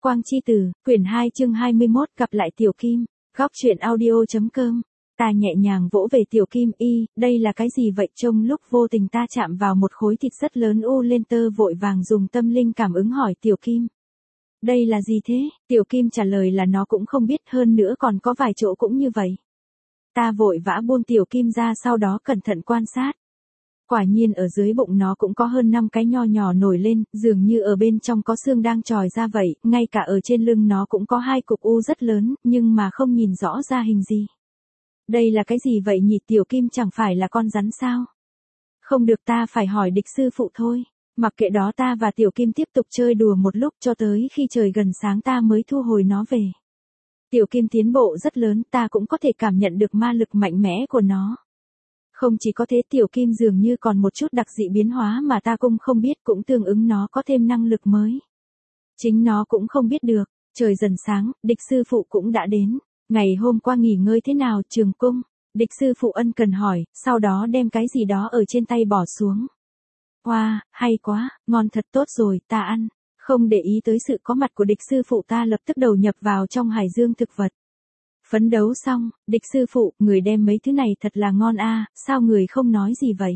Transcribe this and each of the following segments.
Quang Chi Tử, quyển 2 chương 21, gặp lại Tiểu Kim, góc truyện audio.com. Ta nhẹ nhàng vỗ về Tiểu Kim, đây là cái gì vậy? Trong lúc vô tình ta chạm vào một khối thịt rất lớn lên tơ vội vàng dùng tâm linh cảm ứng hỏi Tiểu Kim. Đây là gì thế? Tiểu Kim trả lời là nó cũng không biết, hơn nữa còn có vài chỗ cũng như vậy. Ta vội vã buông Tiểu Kim ra, sau đó cẩn thận quan sát. Quả nhiên ở dưới bụng nó cũng có hơn 5 cái nho nhỏ nổi lên, dường như ở bên trong có xương đang trồi ra vậy, ngay cả ở trên lưng nó cũng có 2 cục u rất lớn, nhưng mà không nhìn rõ ra hình gì. Đây là cái gì vậy nhỉ? Tiểu Kim chẳng phải là con rắn sao? Không được, ta phải hỏi địch sư phụ thôi. Mặc kệ đó, ta và Tiểu Kim tiếp tục chơi đùa một lúc cho tới khi trời gần sáng ta mới thu hồi nó về. Tiểu Kim tiến bộ rất lớn, ta cũng có thể cảm nhận được ma lực mạnh mẽ của nó. Không chỉ có thế, Tiểu Kim dường như còn một chút đặc dị biến hóa mà ta cũng không biết, cũng tương ứng nó có thêm năng lực mới. Chính nó cũng không biết được. Trời dần sáng, địch sư phụ cũng đã đến. Ngày hôm qua nghỉ ngơi thế nào Trường Cung? Địch sư phụ ân cần hỏi, sau đó đem cái gì đó ở trên tay bỏ xuống. Wow, hay quá, ngon thật, tốt rồi, ta ăn. Không để ý tới sự có mặt của địch sư phụ, ta lập tức đầu nhập vào trong hải dương thực vật. Phấn đấu xong, địch sư phụ, người đem mấy thứ này thật là ngon a, sao người không nói gì vậy?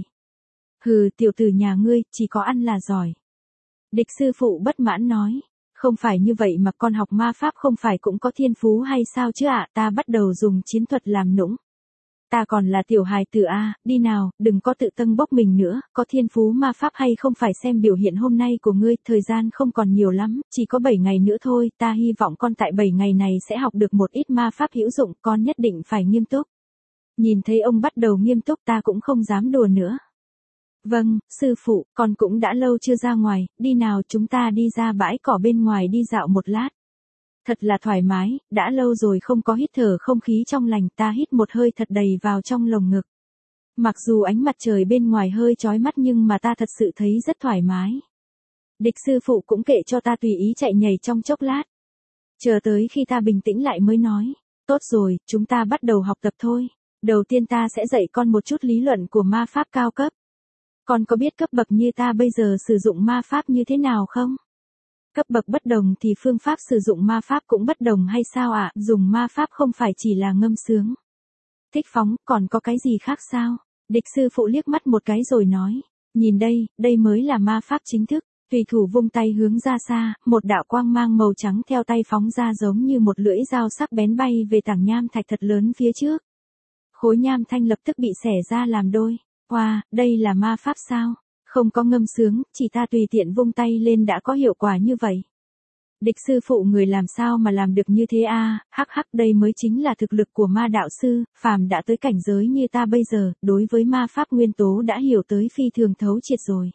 Hừ, tiểu tử nhà ngươi, chỉ có ăn là giỏi. Địch sư phụ bất mãn nói, không phải như vậy mà con học ma pháp không phải cũng có thiên phú hay sao chứ ạ? Ta bắt đầu dùng chiến thuật làm nũng. Ta còn là tiểu hài tử a, đi nào, đừng có tự tâng bốc mình nữa, có thiên phú ma pháp hay không phải xem biểu hiện hôm nay của ngươi, thời gian không còn nhiều lắm, chỉ có 7 ngày nữa thôi, ta hy vọng con tại 7 ngày này sẽ học được một ít ma pháp hữu dụng, con nhất định phải nghiêm túc. Nhìn thấy ông bắt đầu nghiêm túc, ta cũng không dám đùa nữa. Vâng, sư phụ, con cũng đã lâu chưa ra ngoài, đi nào, chúng ta đi ra bãi cỏ bên ngoài đi dạo một lát. Thật là thoải mái, đã lâu rồi không có hít thở không khí trong lành, ta hít một hơi thật đầy vào trong lồng ngực. Mặc dù ánh mặt trời bên ngoài hơi chói mắt nhưng mà ta thật sự thấy rất thoải mái. Địch sư phụ cũng kệ cho ta tùy ý chạy nhảy trong chốc lát. Chờ tới khi ta bình tĩnh lại mới nói, tốt rồi, chúng ta bắt đầu học tập thôi. Đầu tiên ta sẽ dạy con một chút lý luận của ma pháp cao cấp. Con có biết cấp bậc như ta bây giờ sử dụng ma pháp như thế nào không? Cấp bậc bất đồng thì phương pháp sử dụng ma pháp cũng bất đồng hay sao ạ? Dùng ma pháp không phải chỉ là ngâm sướng, thích phóng, còn có cái gì khác sao? Địch sư phụ liếc mắt một cái rồi nói, nhìn đây, đây mới là ma pháp chính thức. Tùy thủ vung tay hướng ra xa, một đạo quang mang màu trắng theo tay phóng ra giống như một lưỡi dao sắc bén bay về tảng nham thạch thật lớn phía trước. Khối nham thanh lập tức bị xẻ ra làm đôi. Wow, đây là ma pháp sao? Không có ngâm sướng, chỉ ta tùy tiện vung tay lên đã có hiệu quả như vậy. Địch sư phụ, người làm sao mà làm được như thế a? Hắc hắc, đây mới chính là thực lực của ma đạo sư, phàm đã tới cảnh giới như ta bây giờ, đối với ma pháp nguyên tố đã hiểu tới phi thường thấu triệt rồi.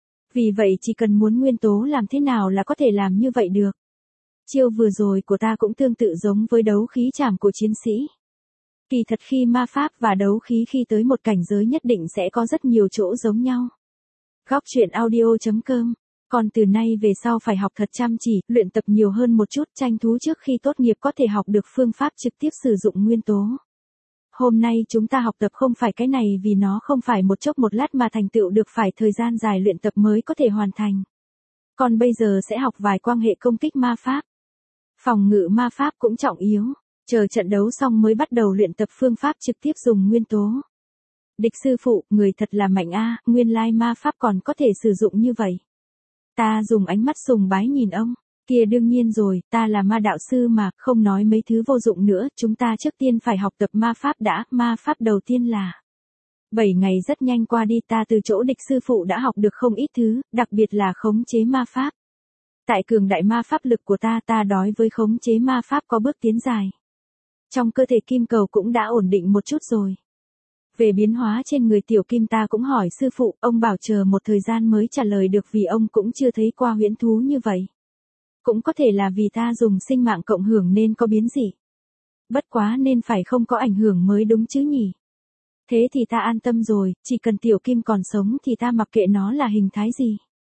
Vì vậy chỉ cần muốn nguyên tố làm thế nào là có thể làm như vậy được. Chiêu vừa rồi của ta cũng tương tự giống với đấu khí trảm của chiến sĩ. Kỳ thật khi ma pháp và đấu khí khi tới một cảnh giới nhất định sẽ có rất nhiều chỗ giống nhau. Góc truyện audio.com. Còn từ nay về sau phải học thật chăm chỉ, luyện tập nhiều hơn một chút, tranh thú trước khi tốt nghiệp có thể học được phương pháp trực tiếp sử dụng nguyên tố. Hôm nay chúng ta học tập không phải cái này vì nó không phải một chốc một lát mà thành tựu được, phải thời gian dài luyện tập mới có thể hoàn thành. Còn bây giờ sẽ học vài quan hệ công kích ma pháp. Phòng ngự ma pháp cũng trọng yếu. Chờ trận đấu xong mới bắt đầu luyện tập phương pháp trực tiếp dùng nguyên tố. Địch sư phụ, người thật là mạnh a, nguyên lai ma pháp còn có thể sử dụng như vậy. Ta dùng ánh mắt sùng bái nhìn ông, kia đương nhiên rồi, ta là ma đạo sư mà, không nói mấy thứ vô dụng nữa, chúng ta trước tiên phải học tập ma pháp đã, ma pháp đầu tiên là. 7 ngày rất nhanh qua đi, ta từ chỗ địch sư phụ đã học được không ít thứ, đặc biệt là khống chế ma pháp. Tại cường đại ma pháp lực của ta đối với khống chế ma pháp có bước tiến dài. Trong cơ thể kim cầu cũng đã ổn định một chút rồi. Về biến hóa trên người Tiểu Kim ta cũng hỏi sư phụ, ông bảo chờ một thời gian mới trả lời được vì ông cũng chưa thấy qua huyễn thú như vậy. Cũng có thể là vì ta dùng sinh mạng cộng hưởng nên có biến dị. Bất quá nên phải không có ảnh hưởng mới đúng chứ nhỉ. Thế thì ta an tâm rồi, chỉ cần Tiểu Kim còn sống thì ta mặc kệ nó là hình thái gì.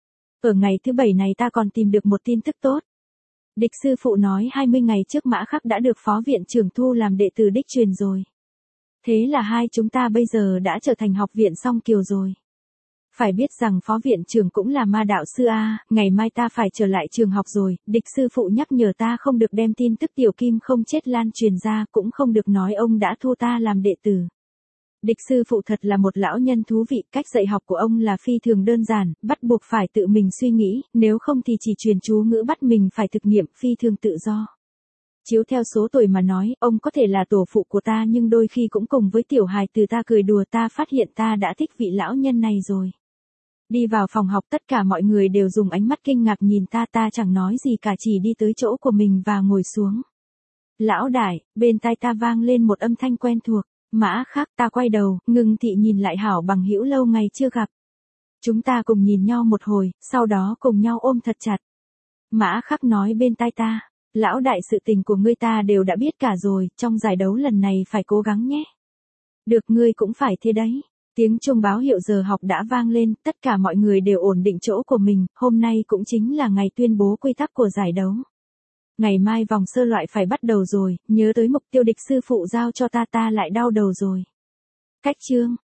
Ở ngày thứ 7 này ta còn tìm được một tin tức tốt. Địch sư phụ nói 20 ngày trước Mã Khắc đã được phó viện trưởng thu làm đệ tử đích truyền rồi. Thế là hai chúng ta bây giờ đã trở thành học viện song kiều rồi. Phải biết rằng phó viện trưởng cũng là ma đạo sư a, ngày mai ta phải trở lại trường học rồi, địch sư phụ nhắc nhở ta không được đem tin tức Tiểu Kim không chết lan truyền ra, cũng không được nói ông đã thu ta làm đệ tử. Địch sư phụ thật là một lão nhân thú vị, cách dạy học của ông là phi thường đơn giản, bắt buộc phải tự mình suy nghĩ, nếu không thì chỉ truyền chú ngữ bắt mình phải thực nghiệm, phi thường tự do. Chiếu theo số tuổi mà nói, ông có thể là tổ phụ của ta nhưng đôi khi cũng cùng với tiểu hài từ ta cười đùa, ta phát hiện ta đã thích vị lão nhân này rồi. Đi vào phòng học tất cả mọi người đều dùng ánh mắt kinh ngạc nhìn ta, ta chẳng nói gì cả, chỉ đi tới chỗ của mình và ngồi xuống. Lão đại, bên tai ta vang lên một âm thanh quen thuộc. Mã Khắc, ta quay đầu, ngưng thị nhìn lại hảo bằng hữu lâu ngày chưa gặp. Chúng ta cùng nhìn nhau một hồi, sau đó cùng nhau ôm thật chặt. Mã Khắc nói bên tai ta, lão đại sự tình của ngươi ta đều đã biết cả rồi, trong giải đấu lần này phải cố gắng nhé. Được, ngươi cũng phải thế đấy. Tiếng chuông báo hiệu giờ học đã vang lên, tất cả mọi người đều ổn định chỗ của mình, hôm nay cũng chính là ngày tuyên bố quy tắc của giải đấu. Ngày mai vòng sơ loại phải bắt đầu rồi, nhớ tới mục tiêu địch sư phụ giao cho ta lại đau đầu rồi. Cách chương